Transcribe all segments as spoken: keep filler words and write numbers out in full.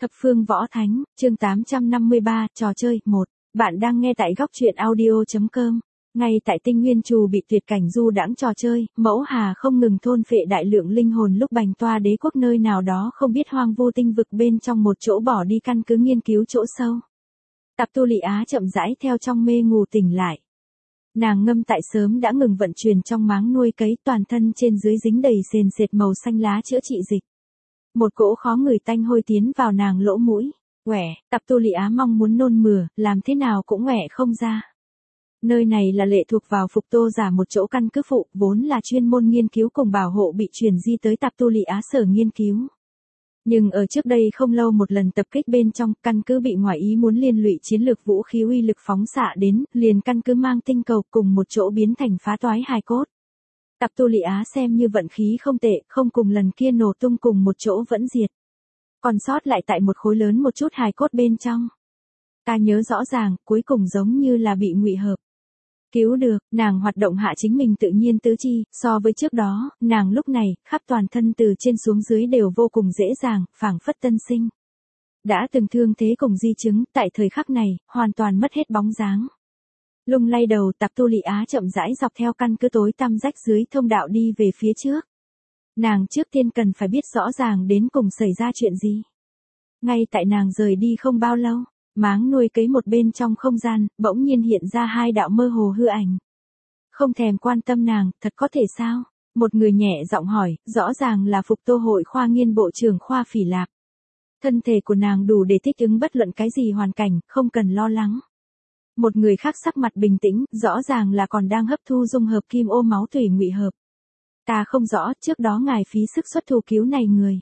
Thập phương võ thánh, chương tám trăm năm mươi ba, trò chơi, một. Bạn đang nghe tại góc truyện audio.com. Ngay tại tinh nguyên trù bị tuyệt cảnh du đãng trò chơi, mẫu hà không ngừng thôn phệ đại lượng linh hồn lúc bành toa đế quốc nơi nào đó không biết hoang vu tinh vực bên trong một chỗ bỏ đi căn cứ nghiên cứu chỗ sâu. Tạp Tu Lị Á chậm rãi theo trong mê ngủ tỉnh lại. Nàng ngâm tại sớm đã ngừng vận chuyển trong máng nuôi cấy, toàn thân trên dưới dính đầy sền sệt màu xanh lá chữa trị dịch. Một cỗ khó ngửi tanh hôi tiến vào nàng lỗ mũi. Quẻ, Tạp Tu Lị Á mong muốn nôn mửa, làm thế nào cũng quẻ không ra. Nơi này là lệ thuộc vào Phục Tô giả một chỗ căn cứ phụ, vốn là chuyên môn nghiên cứu cùng bảo hộ bị truyền di tới Tạp Tu Lị Á sở nghiên cứu. Nhưng ở trước đây không lâu một lần tập kích bên trong, căn cứ bị ngoại ý muốn liên lụy chiến lược vũ khí uy lực phóng xạ đến, liền căn cứ mang tinh cầu cùng một chỗ biến thành phá toái hài cốt. Tạp Tu Lị Á xem như vận khí không tệ, không cùng lần kia nổ tung cùng một chỗ vẫn diệt. Còn sót lại tại một khối lớn một chút hài cốt bên trong. Ta nhớ rõ ràng, cuối cùng giống như là bị ngụy hợp. Cứu được, nàng hoạt động hạ chính mình tự nhiên tứ chi, so với trước đó, nàng lúc này, khắp toàn thân từ trên xuống dưới đều vô cùng dễ dàng, phảng phất tân sinh. Đã từng thương thế cùng di chứng, tại thời khắc này, hoàn toàn mất hết bóng dáng. Lung lay đầu, Tạp Tu Lị Á chậm rãi dọc theo căn cứ tối tăm rách dưới thông đạo đi về phía trước. Nàng trước tiên cần phải biết rõ ràng đến cùng xảy ra chuyện gì. Ngay tại nàng rời đi không bao lâu, máng nuôi cấy một bên trong không gian, bỗng nhiên hiện ra hai đạo mơ hồ hư ảnh. Không thèm quan tâm nàng, thật có thể sao? Một người nhẹ giọng hỏi, rõ ràng là Phục Tô hội khoa nghiên bộ trưởng khoa Phỉ Lạp. Thân thể của nàng đủ để thích ứng bất luận cái gì hoàn cảnh, không cần lo lắng. Một người khác sắc mặt bình tĩnh, rõ ràng là còn đang hấp thu dung hợp kim ô máu thủy ngụy hợp. Ta không rõ, trước đó ngài phí sức xuất thủ cứu này người.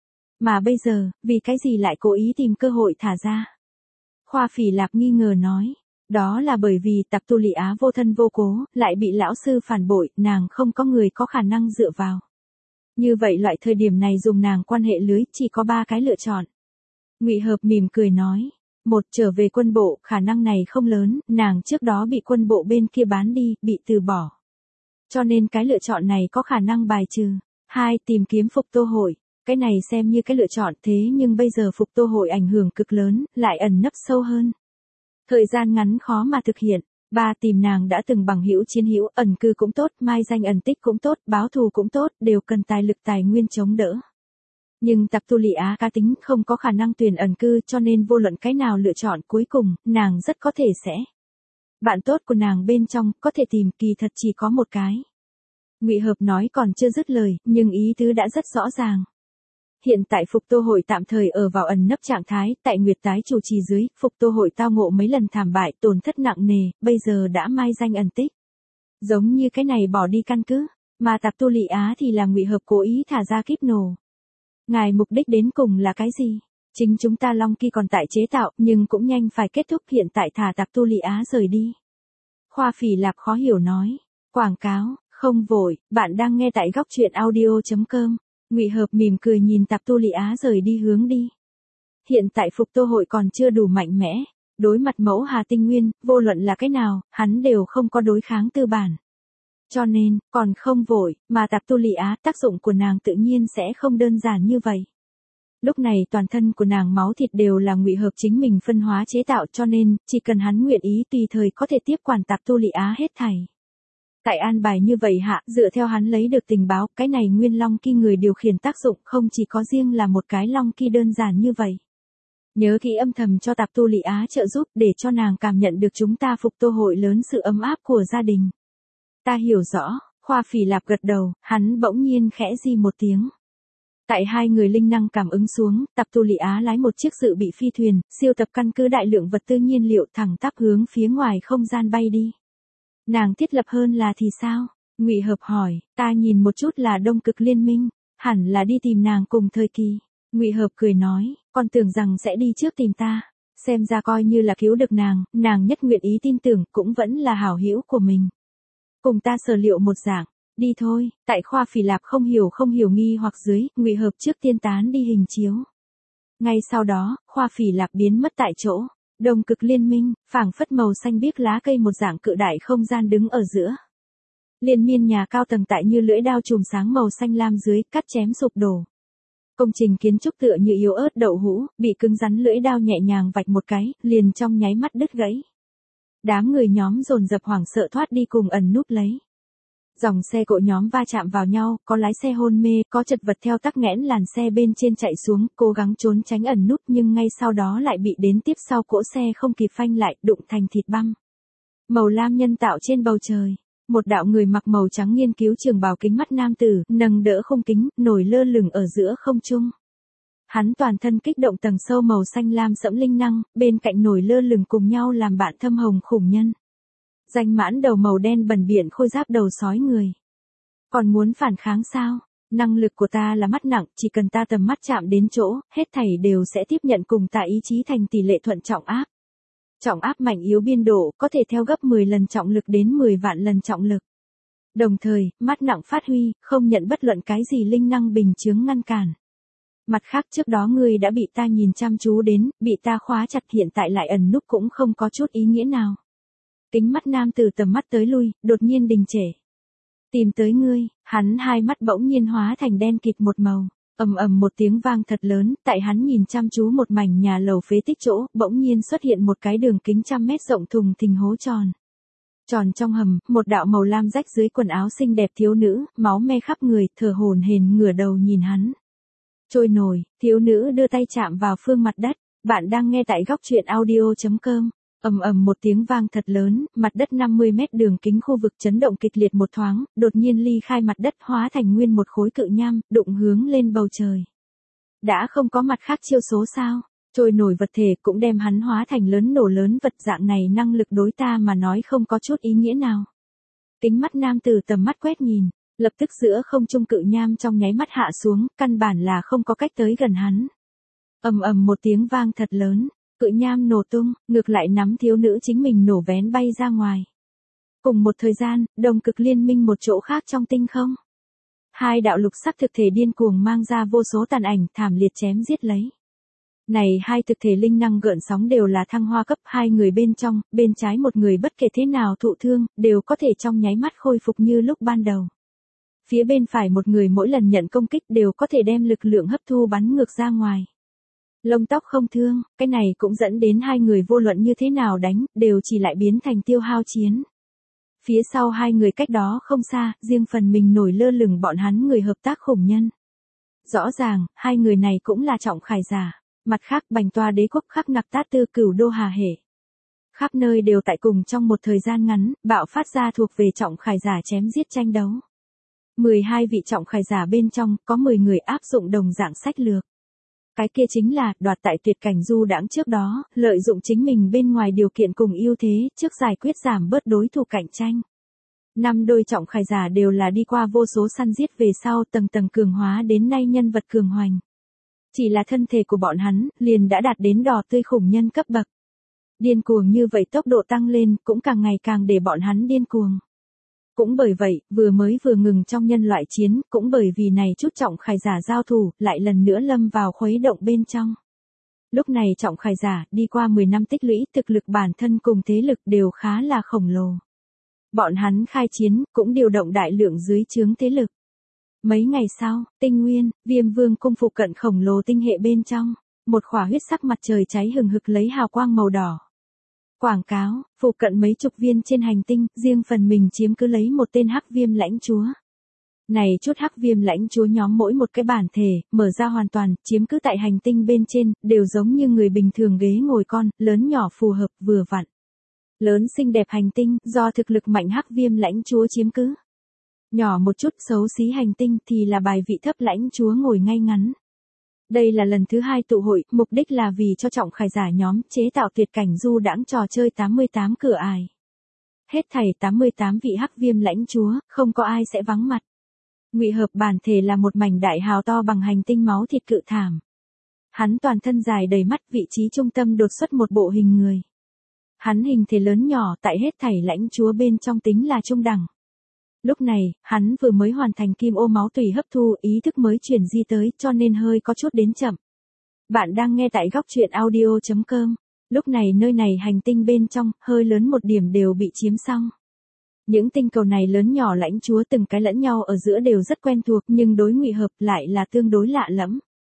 Mà bây giờ, vì cái gì lại cố ý tìm cơ hội thả ra? Khoa Phỉ Lạp nghi ngờ nói. Đó là bởi vì Tạp Tu Lị Á vô thân vô cố, lại bị lão sư phản bội, nàng không có người có khả năng dựa vào. Như vậy loại thời điểm này dùng nàng quan hệ lưới, chỉ có ba cái lựa chọn. Ngụy hợp mỉm cười nói. Một, trở về quân bộ, khả năng này không lớn, nàng trước đó bị quân bộ bên kia bán đi, bị từ bỏ. Cho nên cái lựa chọn này có khả năng bài trừ. Hai, tìm kiếm Phục Tô hội. Cái này xem như cái lựa chọn thế nhưng bây giờ Phục Tô hội ảnh hưởng cực lớn, lại ẩn nấp sâu hơn. Thời gian ngắn khó mà thực hiện. Ba, tìm nàng đã từng bằng hữu chiến hữu, ẩn cư cũng tốt, mai danh ẩn tích cũng tốt, báo thù cũng tốt, đều cần tài lực tài nguyên chống đỡ. Nhưng Tạp Tu Lị Á cá tính không có khả năng tuyển ẩn cư cho nên vô luận cái nào lựa chọn cuối cùng, nàng rất có thể sẽ. Bạn tốt của nàng bên trong, có thể tìm kỳ thật chỉ có một cái. Ngụy hợp nói còn chưa dứt lời, nhưng ý tứ đã rất rõ ràng. Hiện tại Phục Tô hội tạm thời ở vào ẩn nấp trạng thái, tại Nguyệt tái chủ trì dưới, Phục Tô hội tao ngộ mấy lần thảm bại, tổn thất nặng nề, bây giờ đã mai danh ẩn tích. Giống như cái này bỏ đi căn cứ, mà Tạp Tu Lị Á thì là ngụy hợp cố ý thả ra kíp nổ. Ngài mục đích đến cùng là cái gì? Chính chúng ta Long Kỳ còn tại chế tạo, nhưng cũng nhanh phải kết thúc, hiện tại thả Tạp Tu Lị Á rời đi. Khoa Phỉ Lạp khó hiểu nói. Quảng cáo, không vội, bạn đang nghe tại góc truyện audio.com. Ngụy hợp mỉm cười nhìn Tạp Tu Lị Á rời đi hướng đi. Hiện tại Phục Tô hội còn chưa đủ mạnh mẽ. Đối mặt mẫu Hà Tinh Nguyên, vô luận là cái nào, hắn đều không có đối kháng tư bản. Cho nên, còn không vội, mà Tạp Tu Lị Á tác dụng của nàng tự nhiên sẽ không đơn giản như vậy. Lúc này toàn thân của nàng máu thịt đều là ngụy hợp chính mình phân hóa chế tạo cho nên, chỉ cần hắn nguyện ý tùy thời có thể tiếp quản Tạp Tu Lị Á hết thảy. Tại an bài như vậy hạ, dựa theo hắn lấy được tình báo, cái này nguyên Long Kỳ người điều khiển tác dụng không chỉ có riêng là một cái Long Kỳ đơn giản như vậy. Nhớ kỹ âm thầm cho Tạp Tu Lị Á trợ giúp để cho nàng cảm nhận được chúng ta Phục Tô hội lớn sự ấm áp của gia đình. Ta hiểu rõ, Khoa Phỉ Lạp gật đầu, hắn bỗng nhiên khẽ di một tiếng. Tại hai người linh năng cảm ứng xuống, Tạp Tu Lị Á lái một chiếc dự bị phi thuyền, siêu tập căn cứ đại lượng vật tư nhiên liệu thẳng tắp hướng phía ngoài không gian bay đi. Nàng thiết lập hơn là thì sao? Ngụy hợp hỏi, ta nhìn một chút là Đông Cực Liên minh, hẳn là đi tìm nàng cùng thời kỳ. Ngụy hợp cười nói, con tưởng rằng sẽ đi trước tìm ta. Xem ra coi như là cứu được nàng, nàng nhất nguyện ý tin tưởng cũng vẫn là hảo hữu của mình. Cùng ta sở liệu một dạng, đi thôi. Tại Khoa Phỉ Lạp không hiểu không hiểu nghi hoặc dưới, ngụy hợp trước tiên tán đi hình chiếu. Ngay sau đó, Khoa Phỉ Lạp biến mất tại chỗ. Đông Cực Liên minh, phảng phất màu xanh biếc lá cây một dạng cự đại không gian đứng ở giữa. Liên miên nhà cao tầng tại như lưỡi đao chùm sáng màu xanh lam dưới, cắt chém sụp đổ. Công trình kiến trúc tựa như yếu ớt đậu hũ, bị cứng rắn lưỡi dao nhẹ nhàng vạch một cái, liền trong nháy mắt đứt gãy. Đám người nhóm dồn dập hoảng sợ thoát đi cùng ẩn núp lấy. Dòng xe cộ nhóm va chạm vào nhau, có lái xe hôn mê, có chật vật theo tắc nghẽn làn xe bên trên chạy xuống, cố gắng trốn tránh ẩn núp nhưng ngay sau đó lại bị đến tiếp sau cỗ xe không kịp phanh lại, đụng thành thịt băm. Màu lam nhân tạo trên bầu trời. Một đạo người mặc màu trắng nghiên cứu trường bào kính mắt nam tử, nâng đỡ khung kính, nổi lơ lửng ở giữa không trung. Hắn toàn thân kích động tầng sâu màu xanh lam sẫm linh năng, bên cạnh nổi lơ lửng cùng nhau làm bạn thâm hồng khủng nhân. Danh mãn đầu màu đen bẩn biển khôi giáp đầu sói người. Còn muốn phản kháng sao? Năng lực của ta là mắt nặng, chỉ cần ta tầm mắt chạm đến chỗ, hết thảy đều sẽ tiếp nhận cùng ta ý chí thành tỷ lệ thuận trọng áp. Trọng áp mạnh yếu biên độ có thể theo gấp mười lần trọng lực đến mười vạn lần trọng lực. Đồng thời, mắt nặng phát huy, không nhận bất luận cái gì linh năng bình chướng ngăn cản. Mặt khác trước đó ngươi đã bị ta nhìn chăm chú đến, bị ta khóa chặt hiện tại lại ẩn núp cũng không có chút ý nghĩa nào. Kính mắt nam từ tầm mắt tới lui, đột nhiên đình trệ. Tìm tới ngươi, hắn hai mắt bỗng nhiên hóa thành đen kịt một màu. Ầm ầm một tiếng vang thật lớn, tại hắn nhìn chăm chú một mảnh nhà lầu phế tích chỗ, bỗng nhiên xuất hiện một cái đường kính trăm mét rộng thùng thình hố tròn. Tròn trong hầm, một đạo màu lam rách dưới quần áo xinh đẹp thiếu nữ, máu me khắp người, thở hổn hển ngửa đầu nhìn hắn. Trôi nổi, thiếu nữ đưa tay chạm vào phương mặt đất, bạn đang nghe tại góc truyện audio chấm com. Ầm ầm một tiếng vang thật lớn, mặt đất năm mươi mét đường kính khu vực chấn động kịch liệt một thoáng, đột nhiên ly khai mặt đất hóa thành nguyên một khối cự nham, đụng hướng lên bầu trời. Đã không có mặt khác chiêu số sao? Trôi nổi vật thể cũng đem hắn hóa thành lớn nổ lớn vật dạng này năng lực đối ta mà nói không có chút ý nghĩa nào. Kính mắt nam từ tầm mắt quét nhìn, lập tức giữa không trung cự nham trong nháy mắt hạ xuống, căn bản là không có cách tới gần hắn. Ầm ầm một tiếng vang thật lớn. Cự nham nổ tung, ngược lại nắm thiếu nữ chính mình nổ vén bay ra ngoài. Cùng một thời gian, đồng cực liên minh một chỗ khác trong tinh không. Hai đạo lục sắc thực thể điên cuồng mang ra vô số tàn ảnh thảm liệt chém giết lấy. Này hai thực thể linh năng gợn sóng đều là thăng hoa cấp, hai người bên trong, bên trái một người bất kể thế nào thụ thương, đều có thể trong nháy mắt khôi phục như lúc ban đầu. Phía bên phải một người mỗi lần nhận công kích đều có thể đem lực lượng hấp thu bắn ngược ra ngoài. Lông tóc không thương, cái này cũng dẫn đến hai người vô luận như thế nào đánh, đều chỉ lại biến thành tiêu hao chiến. Phía sau hai người cách đó không xa, riêng phần mình nổi lơ lửng bọn hắn người hợp tác khủng nhân. Rõ ràng, hai người này cũng là trọng khải giả. Mặt khác bành toa đế quốc khắc nặc tát tư cửu đô hà hệ. Khắp nơi đều tại cùng trong một thời gian ngắn, bạo phát ra thuộc về trọng khải giả chém giết tranh đấu. mười hai vị trọng khải giả bên trong, có mười người áp dụng đồng dạng sách lược. Cái kia chính là, đoạt tại tuyệt cảnh du đãng trước đó, lợi dụng chính mình bên ngoài điều kiện cùng ưu thế, trước giải quyết giảm bớt đối thủ cạnh tranh. Năm đôi trọng khải giả đều là đi qua vô số săn giết về sau tầng tầng cường hóa đến nay nhân vật cường hoành. Chỉ là thân thể của bọn hắn, liền đã đạt đến đỏ tươi khủng nhân cấp bậc. Điên cuồng như vậy tốc độ tăng lên, cũng càng ngày càng để bọn hắn điên cuồng. Cũng bởi vậy, vừa mới vừa ngừng trong nhân loại chiến, cũng bởi vì này chút trọng khải giả giao thủ, lại lần nữa lâm vào khuấy động bên trong. Lúc này trọng khải giả, đi qua mười năm tích lũy, thực lực bản thân cùng thế lực đều khá là khổng lồ. Bọn hắn khai chiến, cũng điều động đại lượng dưới trướng thế lực. Mấy ngày sau, Tinh Nguyên, Viêm Vương cung phụ cận khổng lồ tinh hệ bên trong, một khỏa huyết sắc mặt trời cháy hừng hực lấy hào quang màu đỏ. Quảng cáo, phụ cận mấy chục viên trên hành tinh, riêng phần mình chiếm cứ lấy một tên hắc viêm lãnh chúa. Này chút hắc viêm lãnh chúa nhóm mỗi một cái bản thể, mở ra hoàn toàn, chiếm cứ tại hành tinh bên trên, đều giống như người bình thường ghế ngồi con, lớn nhỏ phù hợp, vừa vặn. Lớn xinh đẹp hành tinh, do thực lực mạnh hắc viêm lãnh chúa chiếm cứ. Nhỏ một chút xấu xí hành tinh thì là bài vị thấp lãnh chúa ngồi ngay ngắn. Đây là lần thứ hai tụ hội, mục đích là vì cho trọng khải giả nhóm chế tạo tuyệt cảnh du đãng trò chơi tám mươi tám cửa ải. Hết thảy tám mươi tám vị hắc viêm lãnh chúa, không có ai sẽ vắng mặt. Ngụy Hợp bản thể là một mảnh đại hào to bằng hành tinh máu thịt cự thảm. Hắn toàn thân dài đầy mắt, vị trí trung tâm đột xuất một bộ hình người. Hắn hình thể lớn nhỏ tại hết thảy lãnh chúa bên trong tính là trung đẳng. Lúc này, hắn vừa mới hoàn thành kim ô máu tùy hấp thu, ý thức mới chuyển di tới, cho nên hơi có chút đến chậm. Bạn đang nghe tại góc truyện audio chấm com. Lúc này nơi này hành tinh bên trong, hơi lớn một điểm đều bị chiếm xong. Những tinh cầu này lớn nhỏ lãnh chúa từng cái lẫn nhau ở giữa đều rất quen thuộc, nhưng đối Ngụy Hợp lại là tương đối lạ lẫm.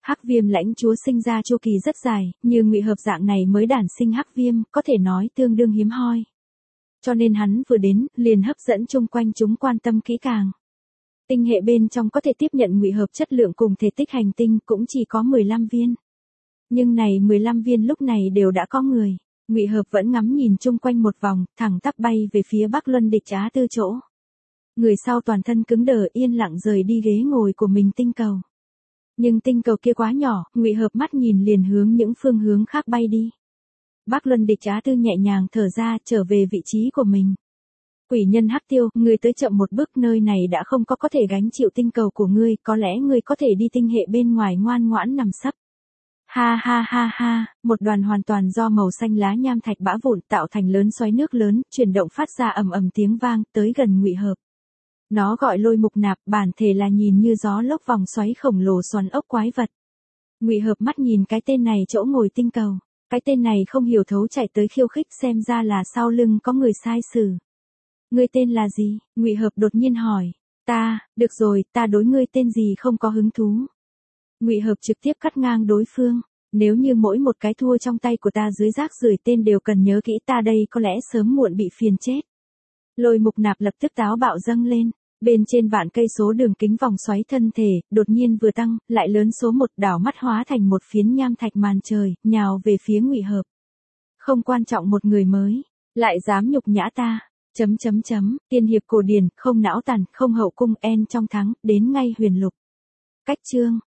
Hắc Viêm lãnh chúa sinh ra chu kỳ rất dài, như Ngụy Hợp dạng này mới đản sinh Hắc Viêm, có thể nói tương đương hiếm hoi. Cho nên hắn vừa đến, liền hấp dẫn chung quanh chúng quan tâm kỹ càng. Tinh hệ bên trong có thể tiếp nhận Ngụy Hợp chất lượng cùng thể tích hành tinh cũng chỉ có mười lăm viên. Nhưng này mười lăm viên lúc này đều đã có người. Ngụy Hợp vẫn ngắm nhìn chung quanh một vòng, thẳng tắp bay về phía Bắc Luân Địch Á Tư chỗ. Người sau toàn thân cứng đờ yên lặng rời đi ghế ngồi của mình tinh cầu. Nhưng tinh cầu kia quá nhỏ, Ngụy Hợp mắt nhìn liền hướng những phương hướng khác bay đi. Bắc Luân Địch Á Tư nhẹ nhàng thở ra trở về vị trí của mình. Quỷ nhân Hắc Tiêu, ngươi tới chậm một bước, nơi này đã không có có thể gánh chịu tinh cầu của ngươi, có lẽ ngươi có thể đi tinh hệ bên ngoài ngoan ngoãn nằm sấp. Ha ha ha ha, một đoàn hoàn toàn do màu xanh lá nham thạch bã vụn tạo thành lớn xoáy nước lớn, chuyển động phát ra ầm ầm tiếng vang, tới gần Ngụy Hợp. Nó gọi Lôi Mục Nạp, bản thể là nhìn như gió lốc vòng xoáy khổng lồ xoắn ốc quái vật. Ngụy Hợp mắt nhìn cái tên này chỗ ngồi tinh cầu, cái tên này không hiểu thấu chạy tới khiêu khích, xem ra là sau lưng có người sai sử. Ngươi tên là gì? Ngụy Hợp đột nhiên hỏi. Ta, được rồi, ta đối ngươi tên gì không có hứng thú. Ngụy Hợp trực tiếp cắt ngang đối phương. Nếu như mỗi một cái thua trong tay của ta dưới rác rưởi tên đều cần nhớ kỹ, ta đây có lẽ sớm muộn bị phiền chết. Lôi Mục Nạp lập tức táo bạo dâng lên. Bên trên vạn cây số đường kính vòng xoáy thân thể, đột nhiên vừa tăng, lại lớn số một, đảo mắt hóa thành một phiến nham thạch màn trời, nhào về phía Ngụy Hợp. Không quan trọng một người mới, lại dám nhục nhã ta. Chấm chấm chấm, tiên hiệp cổ điển, không não tàn, không hậu cung, en trong thắng, đến ngay huyền lục. Cách chương.